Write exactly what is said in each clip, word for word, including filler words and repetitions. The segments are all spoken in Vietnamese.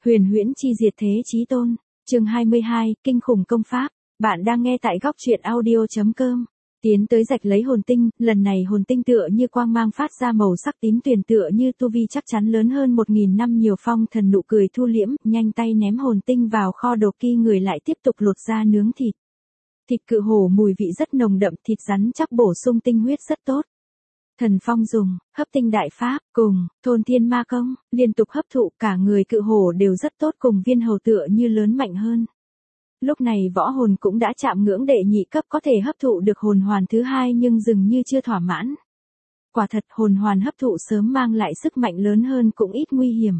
Huyền huyễn chi diệt thế chí tôn, chương hai mươi hai, kinh khủng công pháp. Bạn đang nghe tại góc truyện audio chấm com. Tiến tới rạch lấy hồn tinh, lần này hồn tinh tựa như quang mang phát ra màu sắc tím tuyền, tựa như tu vi chắc chắn lớn hơn một nghìn năm nhiều. Phong Thần nụ cười thu liễm, nhanh tay ném hồn tinh vào kho đồ kỳ người, lại tiếp tục lột ra nướng thịt. Thịt cự hổ mùi vị rất nồng đậm, thịt rắn chắc bổ sung tinh huyết rất tốt. Thần Phong dùng hấp tinh đại pháp cùng thôn thiên ma công liên tục hấp thụ, cả người cự hổ đều rất tốt, cùng viên hầu tựa như lớn mạnh hơn. Lúc này võ hồn cũng đã chạm ngưỡng đệ nhị cấp, có thể hấp thụ được hồn hoàn thứ hai, nhưng dường như chưa thỏa mãn. Quả thật hồn hoàn hấp thụ sớm mang lại sức mạnh lớn hơn, cũng ít nguy hiểm.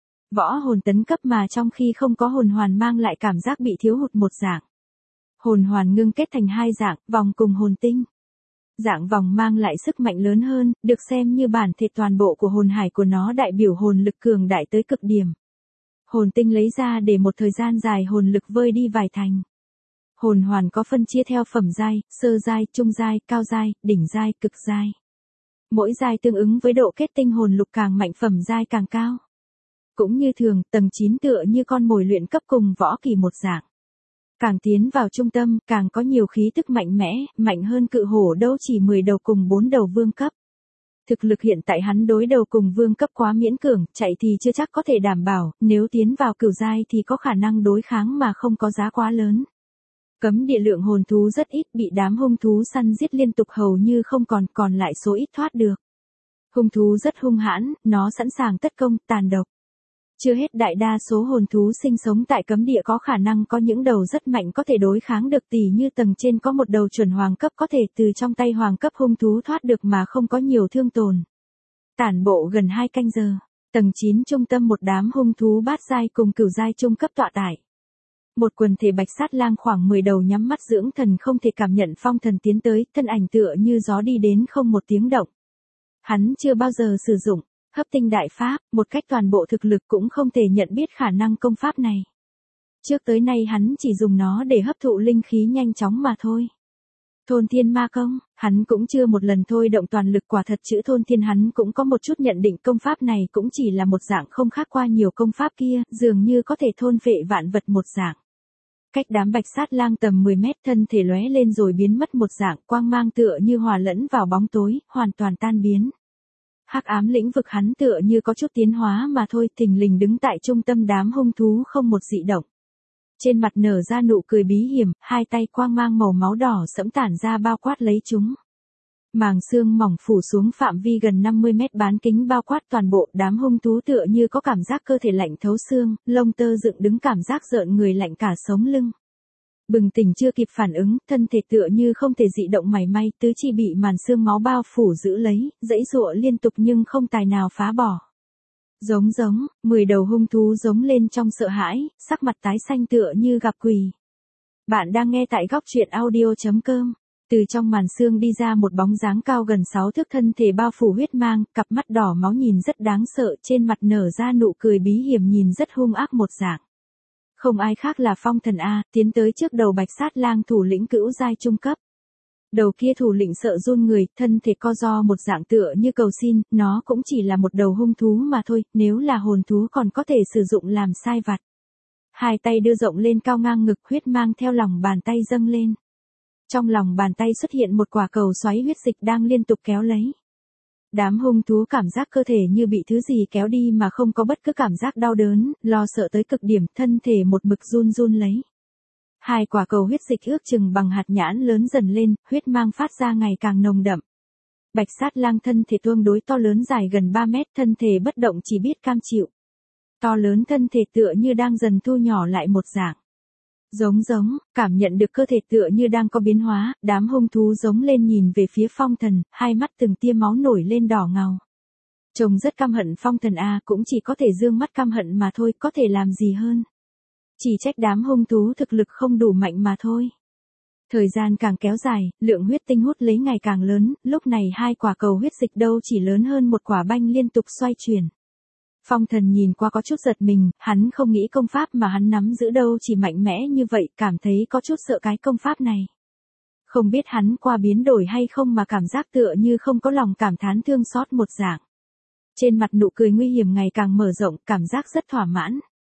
Võ hồn tấn cấp mà trong khi không có hồn hoàn mang lại cảm giác bị thiếu hụt một dạng. Hồn hoàn ngưng kết thành hai dạng, vòng cùng hồn tinh. Dạng vòng mang lại sức mạnh lớn hơn, được xem như bản thể toàn bộ của hồn hải của nó, đại biểu hồn lực cường đại tới cực điểm. Hồn tinh lấy ra để một thời gian dài hồn lực vơi đi vài thành. Hồn hoàn có phân chia theo phẩm giai, sơ giai, trung giai, cao giai, đỉnh giai, cực giai. Mỗi giai tương ứng với độ kết tinh hồn lục, càng mạnh phẩm giai càng cao. Cũng như thường, tầng chín tựa như con mồi luyện cấp cùng võ kỳ một dạng. Càng tiến vào trung tâm, càng có nhiều khí tức mạnh mẽ, mạnh hơn cự hổ đâu chỉ mười đầu cùng bốn đầu vương cấp. Thực lực hiện tại hắn đối đầu cùng vương cấp quá miễn cưỡng, chạy thì chưa chắc có thể đảm bảo, nếu tiến vào cửu giai thì có khả năng đối kháng mà không có giá quá lớn. Cấm địa lượng hồn thú rất ít, bị đám hung thú săn giết liên tục hầu như không còn, còn lại số ít thoát được. Hung thú rất hung hãn, nó sẵn sàng tất công, tàn độc. Chưa hết, đại đa số hồn thú sinh sống tại cấm địa có khả năng có những đầu rất mạnh có thể đối kháng được, tỉ như tầng trên có một đầu chuẩn hoàng cấp có thể từ trong tay hoàng cấp hung thú thoát được mà không có nhiều thương tổn. Tản bộ gần hai canh giờ, tầng chín trung tâm một đám hung thú bát giai cùng cửu giai trung cấp tọa tải. Một quần thể bạch sát lang khoảng mười đầu nhắm mắt dưỡng thần, không thể cảm nhận phong thần tiến tới, thân ảnh tựa như gió đi đến không một tiếng động. Hắn chưa bao giờ sử dụng hấp tinh đại pháp, một cách toàn bộ thực lực cũng không thể nhận biết khả năng công pháp này. Trước tới nay hắn chỉ dùng nó để hấp thụ linh khí nhanh chóng mà thôi. Thôn thiên ma công, hắn cũng chưa một lần thôi động toàn lực, quả thật chữ thôn thiên hắn cũng có một chút nhận định, công pháp này cũng chỉ là một dạng không khác qua nhiều công pháp kia, dường như có thể thôn phệ vạn vật một dạng. Cách đám bạch sát lang tầm mười mét, thân thể lóe lên rồi biến mất một dạng, quang mang tựa như hòa lẫn vào bóng tối, hoàn toàn tan biến. Hắc ám lĩnh vực hắn tựa như có chút tiến hóa mà thôi, thình lình đứng tại trung tâm đám hung thú không một dị động. Trên mặt nở ra nụ cười bí hiểm, hai tay quang mang màu máu đỏ sẫm tản ra bao quát lấy chúng. Màng xương mỏng phủ xuống phạm vi gần năm mươi mét, bán kính bao quát toàn bộ, đám hung thú tựa như có cảm giác cơ thể lạnh thấu xương, lông tơ dựng đứng, cảm giác rợn người, lạnh cả sống lưng. Bừng tỉnh chưa kịp phản ứng, thân thể tựa như không thể dị động mảy may, tứ chi bị màn xương máu bao phủ giữ lấy, giãy giụa liên tục nhưng không tài nào phá bỏ. Giống giống, mười đầu hung thú giống lên trong sợ hãi, sắc mặt tái xanh tựa như gặp quỷ. Bạn đang nghe tại góc truyện audio chấm com. Từ trong màn xương đi ra một bóng dáng cao gần sáu thước, thân thể bao phủ huyết mang, cặp mắt đỏ máu nhìn rất đáng sợ, trên mặt nở ra nụ cười bí hiểm, nhìn rất hung ác một dạng. Không ai khác là Phong Thần A, tiến tới trước đầu bạch sát lang thủ lĩnh cửu giai trung cấp. Đầu kia thủ lĩnh sợ run người, thân thể co ro một dạng tựa như cầu xin, nó cũng chỉ là một đầu hung thú mà thôi, nếu là hồn thú còn có thể sử dụng làm sai vặt. Hai tay đưa rộng lên cao ngang ngực, huyết mang theo lòng bàn tay dâng lên. Trong lòng bàn tay xuất hiện một quả cầu xoáy huyết dịch đang liên tục kéo lấy. Đám hung thú cảm giác cơ thể như bị thứ gì kéo đi mà không có bất cứ cảm giác đau đớn, lo sợ tới cực điểm, thân thể một mực run run lấy. Hai quả cầu huyết dịch ước chừng bằng hạt nhãn lớn dần lên, huyết mang phát ra ngày càng nồng đậm. Bạch sát lang thân thể tương đối to lớn, dài gần ba mét, thân thể bất động chỉ biết cam chịu. To lớn thân thể tựa như đang dần thu nhỏ lại một dạng. Giống giống, cảm nhận được cơ thể tựa như đang có biến hóa, đám hung thú giống lên nhìn về phía Phong Thần, hai mắt từng tia máu nổi lên đỏ ngầu. Trông rất căm hận Phong Thần A, cũng chỉ có thể dương mắt căm hận mà thôi, có thể làm gì hơn. Chỉ trách đám hung thú thực lực không đủ mạnh mà thôi. Thời gian càng kéo dài, lượng huyết tinh hút lấy ngày càng lớn, lúc này hai quả cầu huyết dịch đâu chỉ lớn hơn một quả banh liên tục xoay chuyển. Phong Thần nhìn qua có chút giật mình, hắn không nghĩ công pháp mà hắn nắm giữ đâu chỉ mạnh mẽ như vậy, cảm thấy có chút sợ cái công pháp này. Không biết hắn qua biến đổi hay không mà cảm giác tựa như không có lòng cảm thán thương xót một dạng. Trên mặt nụ cười nguy hiểm ngày càng mở rộng, cảm giác rất thỏa mãn.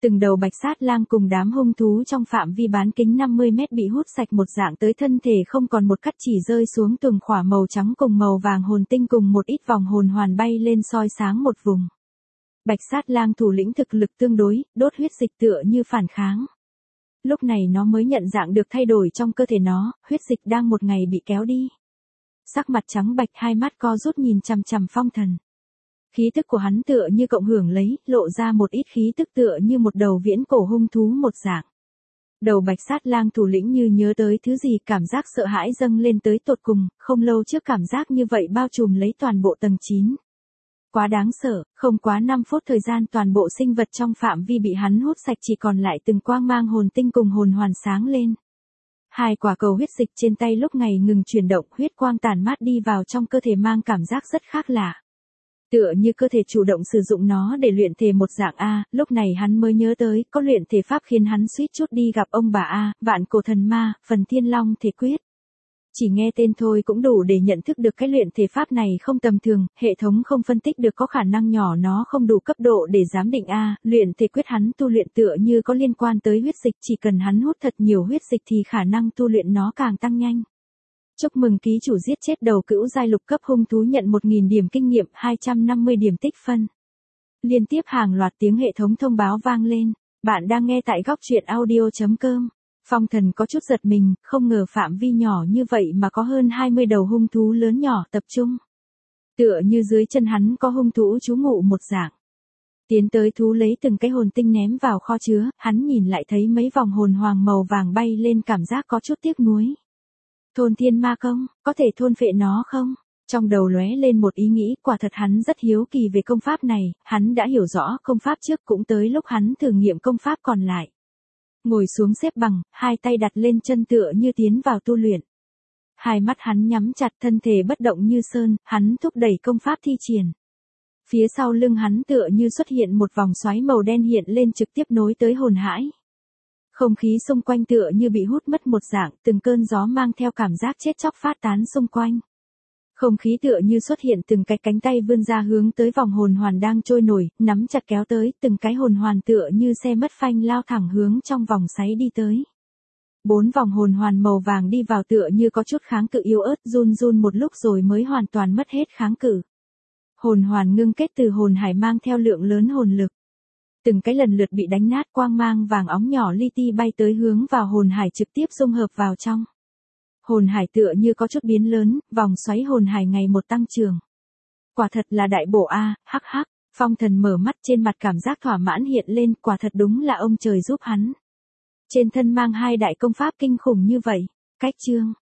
Từng đầu bạch sát lang cùng đám hung thú trong phạm vi bán kính năm mươi mét bị hút sạch một dạng tới thân thể không còn một cắt chỉ rơi xuống từng khỏa màu trắng cùng màu vàng hồn tinh cùng một ít vòng hồn hoàn bay lên soi sáng một vùng. Bạch sát lang thủ lĩnh thực lực tương đối, đốt huyết dịch tựa như phản kháng. Lúc này nó mới nhận dạng được thay đổi trong cơ thể nó, huyết dịch đang một ngày bị kéo đi. Sắc mặt trắng bạch, hai mắt co rút nhìn chằm chằm Phong Thần. Khí tức của hắn tựa như cộng hưởng lấy, lộ ra một ít khí tức tựa như một đầu viễn cổ hung thú một dạng. Đầu bạch sát lang thủ lĩnh như nhớ tới thứ gì, cảm giác sợ hãi dâng lên tới tột cùng, không lâu trước cảm giác như vậy bao trùm lấy toàn bộ tầng chín. Quá đáng sợ, không quá năm phút thời gian toàn bộ sinh vật trong phạm vi bị hắn hút sạch chỉ còn lại từng quang mang hồn tinh cùng hồn hoàn sáng lên. Hai quả cầu huyết dịch trên tay lúc này ngừng chuyển động, huyết quang tản mát đi vào trong cơ thể mang cảm giác rất khác lạ. Tựa như cơ thể chủ động sử dụng nó để luyện thể một dạng A, lúc này hắn mới nhớ tới, có luyện thể pháp khiến hắn suýt chút đi gặp ông bà A, vạn cổ thần ma, phần thiên long thể quyết. Chỉ nghe tên thôi cũng đủ để nhận thức được cái luyện thể pháp này không tầm thường, hệ thống không phân tích được có khả năng nhỏ nó không đủ cấp độ để giám định A, luyện thể quyết hắn tu luyện tựa như có liên quan tới huyết dịch, chỉ cần hắn hút thật nhiều huyết dịch thì khả năng tu luyện nó càng tăng nhanh. Chúc mừng ký chủ giết chết đầu cữu giai lục cấp hung thú nhận một nghìn điểm kinh nghiệm, hai trăm năm mươi điểm tích phân. Liên tiếp hàng loạt tiếng hệ thống thông báo vang lên, bạn đang nghe tại góc truyện audio chấm com. Phong Thần có chút giật mình, không ngờ phạm vi nhỏ như vậy mà có hơn hai mươi đầu hung thú lớn nhỏ tập trung. Tựa như dưới chân hắn có hung thú trú ngụ một dạng. Tiến tới thú lấy từng cái hồn tinh ném vào kho chứa, hắn nhìn lại thấy mấy vòng hồn hoàng màu vàng bay lên, cảm giác có chút tiếc nuối. Thôn thiên ma công, có thể thôn phệ nó không? Trong đầu lóe lên một ý nghĩ, quả thật hắn rất hiếu kỳ về công pháp này, hắn đã hiểu rõ công pháp trước, cũng tới lúc hắn thử nghiệm công pháp còn lại. Ngồi xuống xếp bằng, hai tay đặt lên chân tựa như tiến vào tu luyện. Hai mắt hắn nhắm chặt, thân thể bất động như sơn, hắn thúc đẩy công pháp thi triển. Phía sau lưng hắn tựa như xuất hiện một vòng xoáy màu đen hiện lên trực tiếp nối tới hồn hải. Không khí xung quanh tựa như bị hút mất một dạng, từng cơn gió mang theo cảm giác chết chóc phát tán xung quanh. Không khí tựa như xuất hiện từng cái cánh tay vươn ra hướng tới vòng hồn hoàn đang trôi nổi, nắm chặt kéo tới, từng cái hồn hoàn tựa như xe mất phanh lao thẳng hướng trong vòng xoáy đi tới. Bốn vòng hồn hoàn màu vàng đi vào tựa như có chút kháng cự yếu ớt, run run một lúc rồi mới hoàn toàn mất hết kháng cự. Hồn hoàn ngưng kết từ hồn hải mang theo lượng lớn hồn lực. Từng cái lần lượt bị đánh nát, quang mang vàng óng nhỏ li ti bay tới hướng vào hồn hải trực tiếp dung hợp vào trong. Hồn hải tựa như có chút biến lớn, vòng xoáy hồn hải ngày một tăng trưởng. Quả thật là đại bổ a, hắc hắc. Phong Thần mở mắt, trên mặt cảm giác thỏa mãn hiện lên, quả thật đúng là ông trời giúp hắn. Trên thân mang hai đại công pháp kinh khủng như vậy. Cách chương.